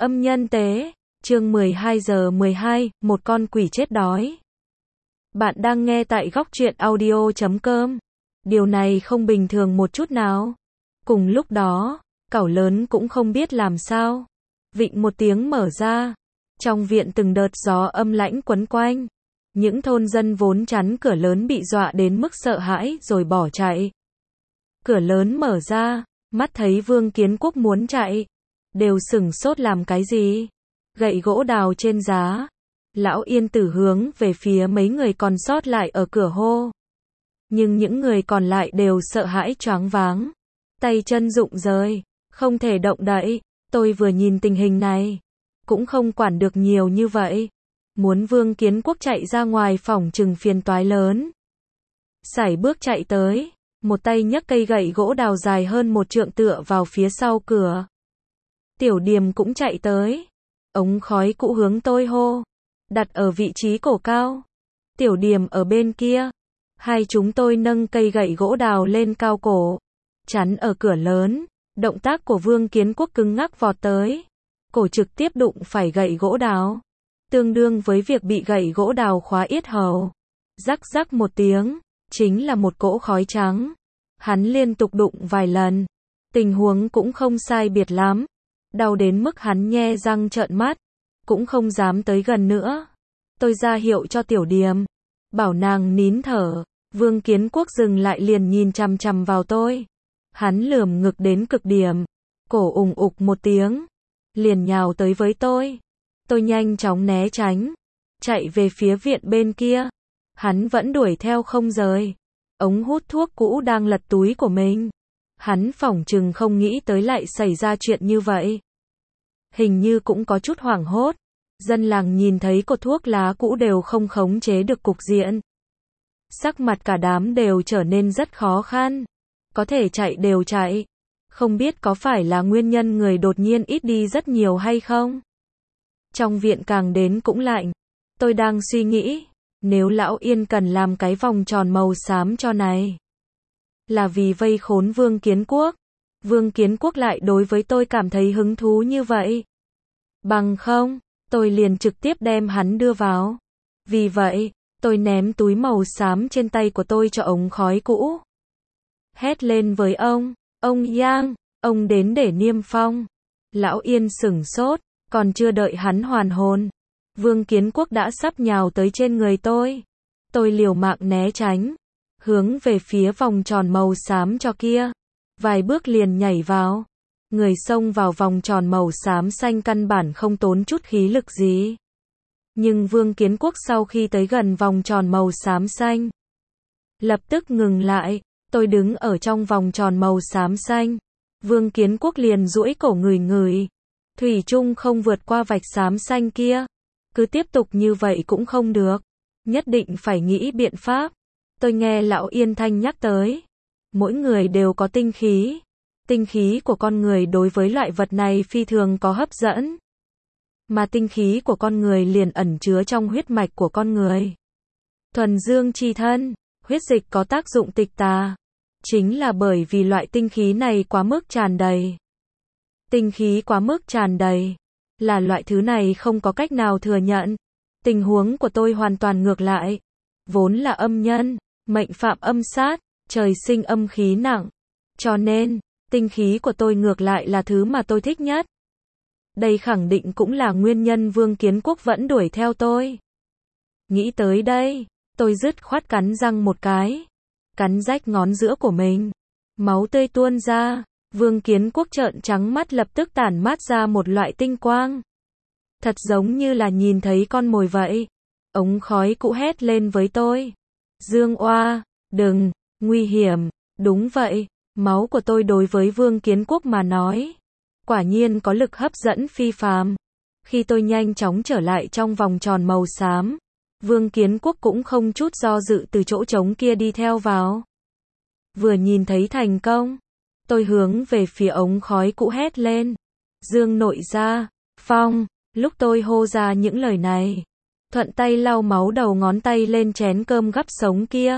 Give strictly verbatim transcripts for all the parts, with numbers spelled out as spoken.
Âm nhân tế, chương mười hai giờ mười hai, một con quỷ chết đói. Bạn đang nghe tại góc truyện audio chấm com. Điều này không bình thường một chút nào. Cùng lúc đó, cẩu lớn cũng không biết làm sao. Vịnh một tiếng mở ra. Trong viện từng đợt gió âm lãnh quấn quanh. Những thôn dân vốn chắn cửa lớn bị dọa đến mức sợ hãi rồi bỏ chạy. Cửa lớn mở ra, mắt thấy Vương Kiến Quốc muốn chạy. Đều sửng sốt làm cái gì? Gậy gỗ đào trên giá. Lão Yên Tử hướng về phía mấy người còn sót lại ở cửa hô. Nhưng những người còn lại đều sợ hãi choáng váng. Tay chân rụng rời, không thể động đậy. Tôi vừa nhìn tình hình này, cũng không quản được nhiều như vậy. Muốn Vương Kiến Quốc chạy ra ngoài phỏng chừng phiền toái lớn. Sải bước chạy tới, một tay nhấc cây gậy gỗ đào dài hơn một trượng tựa vào phía sau cửa. Tiểu Điềm cũng chạy tới. Ống khói cũ hướng tôi hô. Đặt ở vị trí cổ cao. Tiểu Điềm ở bên kia. Hai chúng tôi nâng cây gậy gỗ đào lên cao cổ. Chắn ở cửa lớn. Động tác của Vương Kiến Quốc cứng ngắc vọt tới. Cổ trực tiếp đụng phải gậy gỗ đào. Tương đương với việc bị gậy gỗ đào khóa yết hầu. Rắc rắc một tiếng. Chính là một cỗ khói trắng. Hắn liên tục đụng vài lần. Tình huống cũng không sai biệt lắm. Đau đến mức hắn nhe răng trợn mắt. Cũng không dám tới gần nữa. Tôi ra hiệu cho Tiểu Điềm. Bảo nàng nín thở. Vương Kiến Quốc dừng lại liền nhìn chằm chằm vào tôi. Hắn lườm ngực đến cực điểm. Cổ ùng ục một tiếng. Liền nhào tới với tôi. Tôi nhanh chóng né tránh. Chạy về phía viện bên kia. Hắn vẫn đuổi theo không rời. Ống hút thuốc cũ đang lật túi của mình. Hắn phỏng chừng không nghĩ tới lại xảy ra chuyện như vậy. Hình như cũng có chút hoảng hốt. Dân làng nhìn thấy cột thuốc lá cũ đều không khống chế được cục diện. Sắc mặt cả đám đều trở nên rất khó khăn. Có thể chạy đều chạy. Không biết có phải là nguyên nhân người đột nhiên ít đi rất nhiều hay không? Trong viện càng đến cũng lạnh. Tôi đang suy nghĩ. Nếu Lão Yên cần làm cái vòng tròn màu xám cho này. Là vì vây khốn Vương Kiến Quốc. Vương Kiến Quốc lại đối với tôi cảm thấy hứng thú như vậy. Bằng không, tôi liền trực tiếp đem hắn đưa vào. Vì vậy, tôi ném túi màu xám trên tay của tôi cho ống khói cũ. Hét lên với ông, ông Yang, ông đến để niêm phong. Lão Yên sửng sốt, còn chưa đợi hắn hoàn hồn. Vương Kiến Quốc đã sắp nhào tới trên người tôi. Tôi liều mạng né tránh. Hướng về phía vòng tròn màu xám cho kia. Vài bước liền nhảy vào. Người xông vào vòng tròn màu xám xanh căn bản không tốn chút khí lực gì. Nhưng Vương Kiến Quốc sau khi tới gần vòng tròn màu xám xanh. Lập tức ngừng lại. Tôi đứng ở trong vòng tròn màu xám xanh. Vương Kiến Quốc liền duỗi cổ ngửi ngửi. Thủy chung không vượt qua vạch xám xanh kia. Cứ tiếp tục như vậy cũng không được. Nhất định phải nghĩ biện pháp. Tôi nghe Lão Yên Thanh nhắc tới. Mỗi người đều có tinh khí. Tinh khí của con người đối với loại vật này phi thường có hấp dẫn. Mà tinh khí của con người liền ẩn chứa trong huyết mạch của con người. Thuần dương chi thân, huyết dịch có tác dụng tịch tà. Chính là bởi vì loại tinh khí này quá mức tràn đầy. Tinh khí quá mức tràn đầy. Là loại thứ này không có cách nào thừa nhận. Tình huống của tôi hoàn toàn ngược lại. Vốn là âm nhân, mệnh phạm âm sát, trời sinh âm khí nặng. Cho nên, tinh khí của tôi ngược lại là thứ mà tôi thích nhất. Đây khẳng định cũng là nguyên nhân Vương Kiến Quốc vẫn đuổi theo tôi. Nghĩ tới đây, tôi dứt khoát cắn răng một cái. Cắn rách ngón giữa của mình. Máu tươi tuôn ra. Vương Kiến Quốc trợn trắng mắt lập tức tản mát ra một loại tinh quang. Thật giống như là nhìn thấy con mồi vậy. Ống khói cũ hét lên với tôi. Dương Oa, đừng, nguy hiểm. Đúng vậy, máu của tôi đối với Vương Kiến Quốc mà nói. Quả nhiên có lực hấp dẫn phi phàm. Khi tôi nhanh chóng trở lại trong vòng tròn màu xám. Vương Kiến Quốc cũng không chút do dự từ chỗ trống kia đi theo vào. Vừa nhìn thấy thành công. Tôi hướng về phía ống khói cũ hét lên. Dương nội ra, phong. Lúc tôi hô ra những lời này. Thuận tay lau máu đầu ngón tay lên chén cơm gắp sống kia.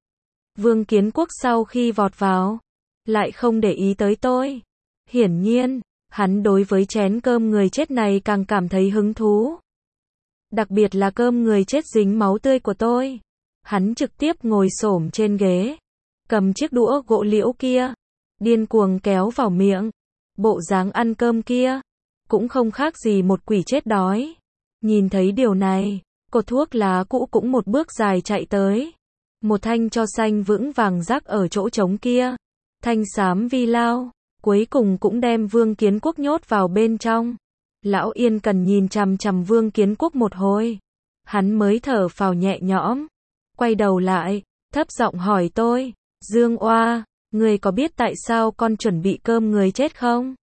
Vương Kiến Quốc sau khi vọt vào. Lại không để ý tới tôi. Hiển nhiên, Hắn đối với chén cơm người chết này càng cảm thấy hứng thú. Đặc biệt là cơm người chết dính máu tươi của tôi. Hắn trực tiếp ngồi xổm trên ghế, cầm chiếc đũa gỗ liễu kia, điên cuồng kéo vào miệng. Bộ dáng ăn cơm kia, cũng không khác gì một quỷ chết đói. Nhìn thấy điều này, cột thuốc lá cũ cũng một bước dài chạy tới. Một thanh tro xanh vững vàng rắc ở chỗ trống kia. Thanh xám vi lao, cuối cùng cũng đem Vương Kiến Quốc nhốt vào bên trong. Lão Yên Cần nhìn chằm chằm Vương Kiến Quốc một hồi. Hắn mới thở phào nhẹ nhõm. Quay đầu lại, thấp giọng hỏi tôi, Dương Oa, người có biết tại sao con chuẩn bị cơm người chết không?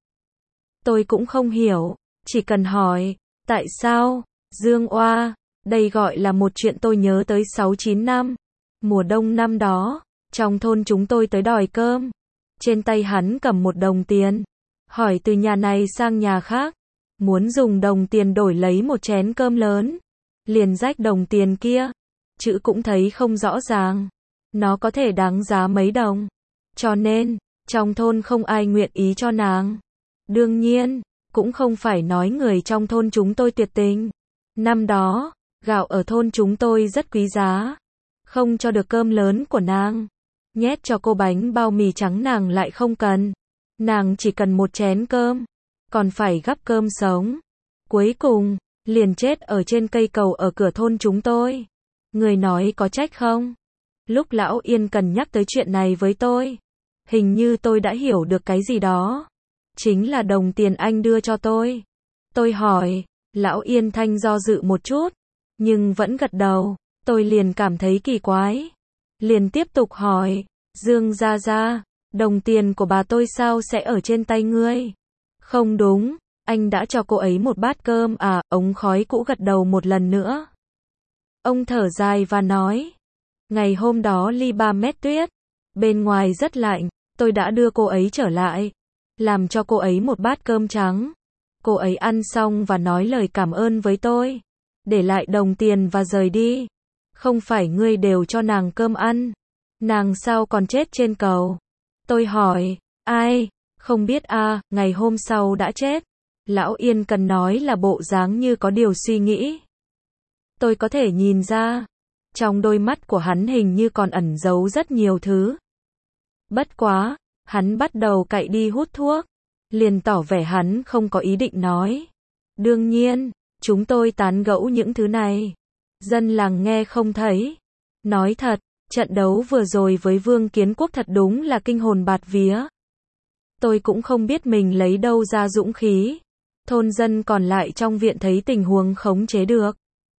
Tôi cũng không hiểu, chỉ cần hỏi, tại sao? Dương Oa, đây gọi là một chuyện tôi nhớ tới sáu chín năm. Mùa đông năm đó, trong thôn chúng tôi tới đòi cơm. Trên tay hắn cầm một đồng tiền. Hỏi từ nhà này sang nhà khác. Muốn dùng đồng tiền đổi lấy một chén cơm lớn. Liền rách đồng tiền kia. Chữ cũng thấy không rõ ràng. Nó có thể đáng giá mấy đồng. Cho nên, trong thôn không ai nguyện ý cho nàng. Đương nhiên, cũng không phải nói người trong thôn chúng tôi tuyệt tình. Năm đó, gạo ở thôn chúng tôi rất quý giá. Không cho được cơm lớn của nàng. Nhét cho cô bánh bao mì trắng nàng lại không cần. Nàng chỉ cần một chén cơm. Còn phải gắp cơm sống. Cuối cùng, liền chết ở trên cây cầu ở cửa thôn chúng tôi. Người nói có trách không? Lúc Lão Yên Cần nhắc tới chuyện này với tôi. Hình như tôi đã hiểu được cái gì đó. Chính là đồng tiền anh đưa cho tôi. Tôi hỏi, Lão Yên Thanh do dự một chút. Nhưng vẫn gật đầu. Tôi liền cảm thấy kỳ quái. Liền tiếp tục hỏi, Dương Gia Gia, đồng tiền của bà tôi sao sẽ ở trên tay ngươi? Không đúng, anh đã cho cô ấy một bát cơm à? Ống khói cũ gật đầu một lần nữa. Ông thở dài và nói, ngày hôm đó ly ba mét tuyết, bên ngoài rất lạnh, tôi đã đưa cô ấy trở lại, làm cho cô ấy một bát cơm trắng. Cô ấy ăn xong và nói lời cảm ơn với tôi, để lại đồng tiền và rời đi. Không phải ngươi đều cho nàng cơm ăn, nàng sao còn chết trên cầu? Tôi hỏi, ai? Không biết à, ngày hôm sau đã chết. Lão Yên Cần nói là bộ dáng như có điều suy nghĩ. Tôi có thể nhìn ra, trong đôi mắt của hắn hình như còn ẩn giấu rất nhiều thứ. Bất quá, hắn bắt đầu cậy đi hút thuốc, liền tỏ vẻ hắn không có ý định nói. Đương nhiên, chúng tôi tán gẫu những thứ này. Dân làng nghe không thấy. Nói thật, trận đấu vừa rồi với Vương Kiến Quốc thật đúng là kinh hồn bạt vía. Tôi cũng không biết mình lấy đâu ra dũng khí. Thôn dân còn lại trong viện thấy tình huống khống chế được.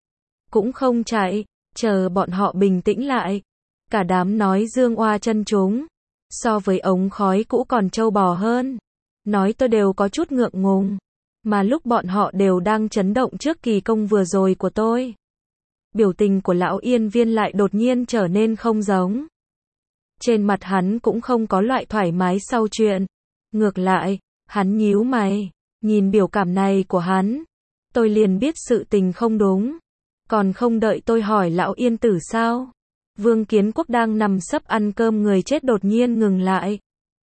Cũng không chạy, chờ bọn họ bình tĩnh lại. Cả đám nói Dương Oa chân chúng. So với ống khói cũ còn trâu bò hơn. Nói tôi đều có chút ngượng ngùng. Mà lúc bọn họ đều đang chấn động trước kỳ công vừa rồi của tôi. Biểu tình của Lão Yên Viên lại đột nhiên trở nên không giống. Trên mặt hắn cũng không có loại thoải mái sau chuyện. Ngược lại, hắn nhíu mày, nhìn biểu cảm này của hắn. Tôi liền biết sự tình không đúng. Còn không đợi tôi hỏi Lão Yên Tử sao? Vương Kiến Quốc đang nằm sấp ăn cơm người chết đột nhiên ngừng lại.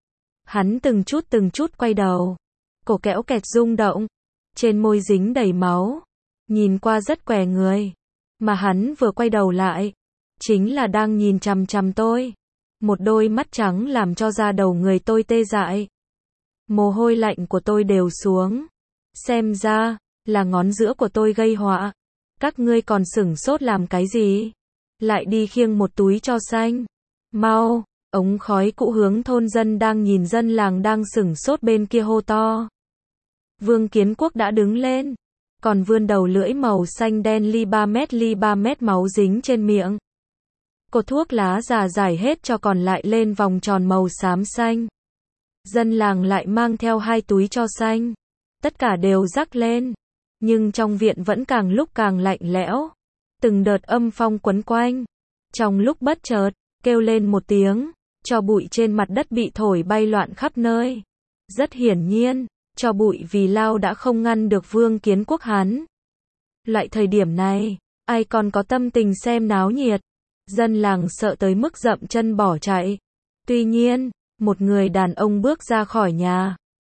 Hắn từng chút từng chút quay đầu. Cổ kẽo kẹt rung động. Trên môi dính đầy máu. Nhìn qua rất què người. Mà hắn vừa quay đầu lại, chính là đang nhìn chằm chằm tôi. Một đôi mắt trắng làm cho da đầu người tôi tê dại. Mồ hôi lạnh của tôi đều xuống. Xem ra, là ngón giữa của tôi gây họa. Các ngươi còn sửng sốt làm cái gì? Lại đi khiêng một túi tro xanh. Mau, ống khói cũ hướng thôn dân đang nhìn dân làng đang sửng sốt bên kia hô to. Vương Kiến Quốc đã đứng lên. Còn vươn đầu lưỡi màu xanh đen ly ba mét ly ba mét máu dính trên miệng. Cột thuốc lá già giải hết cho còn lại lên vòng tròn màu xám xanh. Dân làng lại mang theo hai túi tro xanh. Tất cả đều rắc lên. Nhưng trong viện vẫn càng lúc càng lạnh lẽo. Từng đợt âm phong quấn quanh. Trong lúc bất chợt, kêu lên một tiếng, tro bụi trên mặt đất bị thổi bay loạn khắp nơi. Rất hiển nhiên, tro bụi vì lao đã không ngăn được Vương Kiến Quốc hắn. Loại thời điểm này, ai còn có tâm tình xem náo nhiệt. Dân làng sợ tới mức dậm chân bỏ chạy. Tuy nhiên, một người đàn ông bước ra khỏi nhà.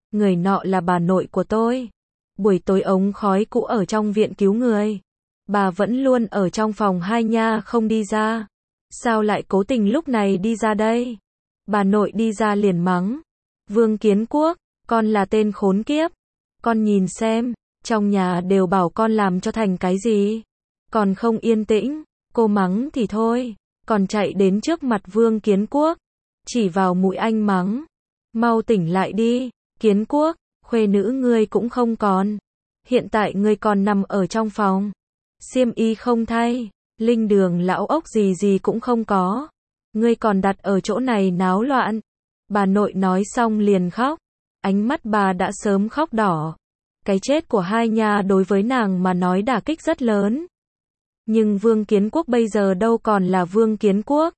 Người nọ là bà nội của tôi. Buổi tối ống khói cũ ở trong viện cứu người. Bà vẫn luôn ở trong phòng hai nha không đi ra. Sao lại cố tình lúc này đi ra đây? Bà nội đi ra liền mắng. Vương Kiến Quốc, con là tên khốn kiếp. Con nhìn xem, trong nhà đều bảo con làm cho thành cái gì. Còn không yên tĩnh, cô mắng thì thôi. Còn chạy đến trước mặt Vương Kiến Quốc. Chỉ vào mũi anh mắng. Mau tỉnh lại đi, Kiến Quốc, khuê nữ ngươi cũng không còn. Hiện tại ngươi còn nằm ở trong phòng. Xiêm y không thay, linh đường lão ốc gì gì cũng không có. Ngươi còn đặt ở chỗ này náo loạn. Bà nội nói xong liền khóc. Ánh mắt bà đã sớm khóc đỏ. Cái chết của hai nha đối với nàng mà nói đả kích rất lớn. Nhưng Vương Kiến Quốc bây giờ đâu còn là Vương Kiến Quốc.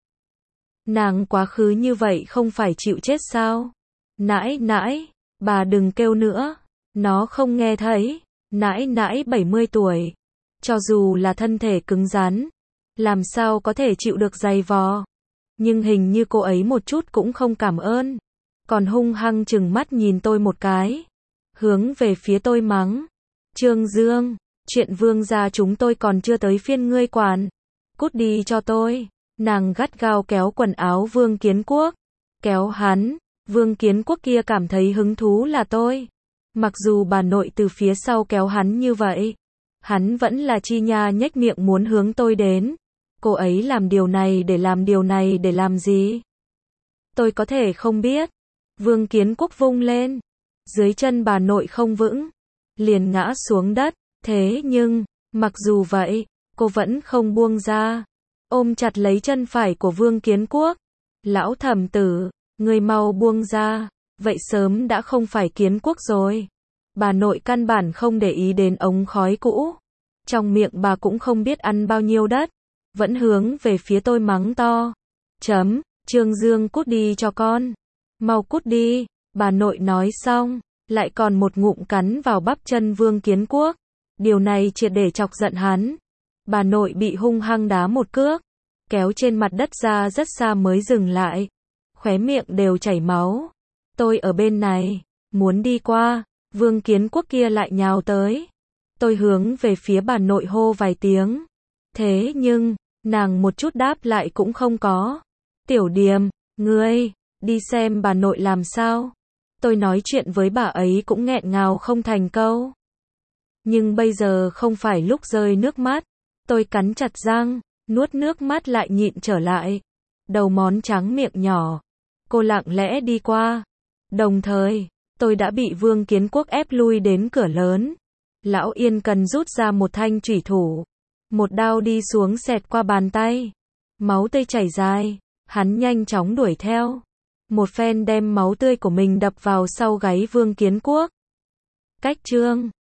Nàng quá khứ như vậy không phải chịu chết sao? Nãi nãi, bà đừng kêu nữa. Nó không nghe thấy. Nãi nãi bảy mươi tuổi. Cho dù là thân thể cứng rắn, làm sao có thể chịu được giày vò. Nhưng hình như cô ấy một chút cũng không cảm ơn. Còn hung hăng chừng mắt nhìn tôi một cái. Hướng về phía tôi mắng. Trương Dương, chuyện Vương gia chúng tôi còn chưa tới phiên ngươi quản. Cút đi cho tôi. Nàng gắt gao kéo quần áo Vương Kiến Quốc. Kéo hắn. Vương Kiến Quốc kia cảm thấy hứng thú là tôi. Mặc dù bà nội từ phía sau kéo hắn như vậy. Hắn vẫn là chi nha nhếch miệng muốn hướng tôi đến. Cô ấy làm điều này để làm điều này để làm gì? Tôi có thể không biết. Vương Kiến Quốc vung lên. Dưới chân bà nội không vững. Liền ngã xuống đất. Thế nhưng, mặc dù vậy, cô vẫn không buông ra. Ôm chặt lấy chân phải của Vương Kiến Quốc. Lão thẩm tử, người mau buông ra. Vậy sớm đã không phải Kiến Quốc rồi. Bà nội căn bản không để ý đến ống khói cũ. Trong miệng bà cũng không biết ăn bao nhiêu đất. Vẫn hướng về phía tôi mắng to. Chấm, Trương Dương cút đi cho con. Mau cút đi. Bà nội nói xong, lại còn một ngụm cắn vào bắp chân Vương Kiến Quốc. Điều này triệt để chọc giận hắn. Bà nội bị hung hăng đá một cước. Kéo trên mặt đất ra rất xa mới dừng lại. Khóe miệng đều chảy máu. Tôi ở bên này, muốn đi qua. Vương Kiến Quốc kia lại nhào tới. Tôi hướng về phía bà nội hô vài tiếng. Thế nhưng, nàng một chút đáp lại cũng không có. Tiểu Điềm, ngươi, đi xem bà nội làm sao. Tôi nói chuyện với bà ấy cũng nghẹn ngào không thành câu. Nhưng bây giờ không phải lúc rơi nước mắt. Tôi cắn chặt răng, nuốt nước mắt lại nhịn trở lại. Đầu món trắng miệng nhỏ. Cô lặng lẽ đi qua. Đồng thời, tôi đã bị Vương Kiến Quốc ép lui đến cửa lớn. Lão Yên cần rút ra một thanh chủy thủ. Một đao đi xuống xẹt qua bàn tay. Máu tươi chảy dài. Hắn nhanh chóng đuổi theo. Một phen đem máu tươi của mình đập vào sau gáy Vương Kiến Quốc. Cách chương